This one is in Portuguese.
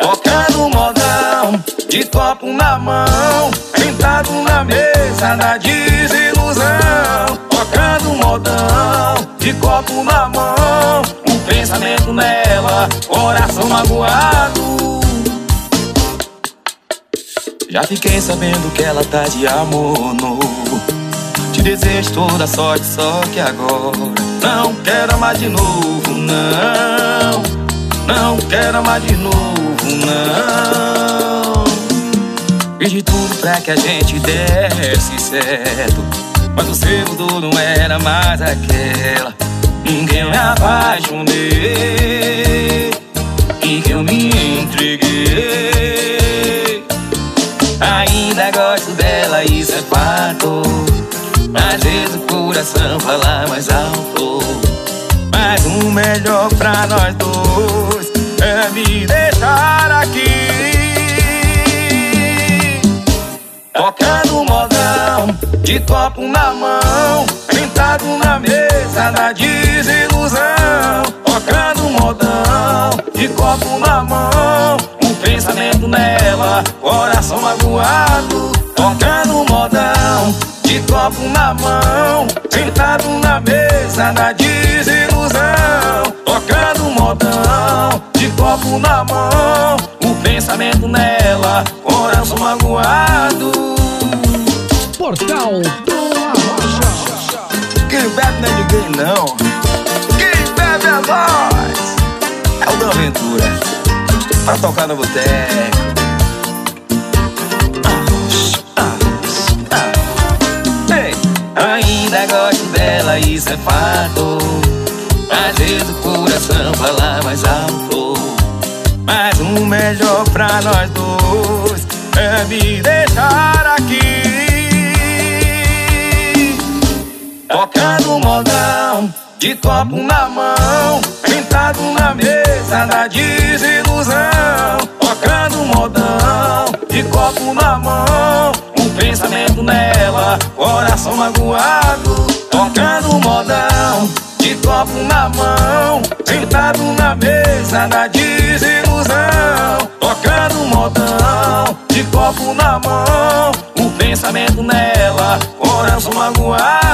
tocando modão, de copo na mão, sentado na mesa da desilusão. Tocando modão, de copo na mão, um pensamento nela, coração magoado. Já fiquei sabendo que ela tá de amor novo. Te desejo toda sorte, só que agora não quero amar de novo, não. Não quero amar de novo, não. Fiz de tudo pra que a gente desse certo, mas o seu mudou, não era mais aquela em que eu me apaixonei, em que eu me entreguei. Ainda gosto dela, isso é fato. Às vezes o coração fala mais alto, mas o melhor pra nós dois é me deixar aqui, tocando modão, de copo na mão, sentado na mesa da desilusão. Tocando modão, de copo na mão, um pensamento nela, coração magoado. Tocando modão, de copo na mão, sentado na mesa da desilusão. Tocando modão, de copo na mão, o pensamento nela, coração magoado. Portal do Arrocha. Quem bebe não é ninguém não, quem bebe é nós. É o da Aventura, pra tocar no boteco. Ainda gosto dela, isso é fato. Às vezes o coração fala mais alto, mas o melhor pra nós dois é me deixar aqui, tocando modão, de copo na mão, sentado na mesa da desilusão. Tocando modão, de copo na mão, um pensamento nela, coração magoado. Tocando modão, de copo na mão, sentado na mesa da desilusão. Tocando modão, de copo na mão, um pensamento nela, coração magoado.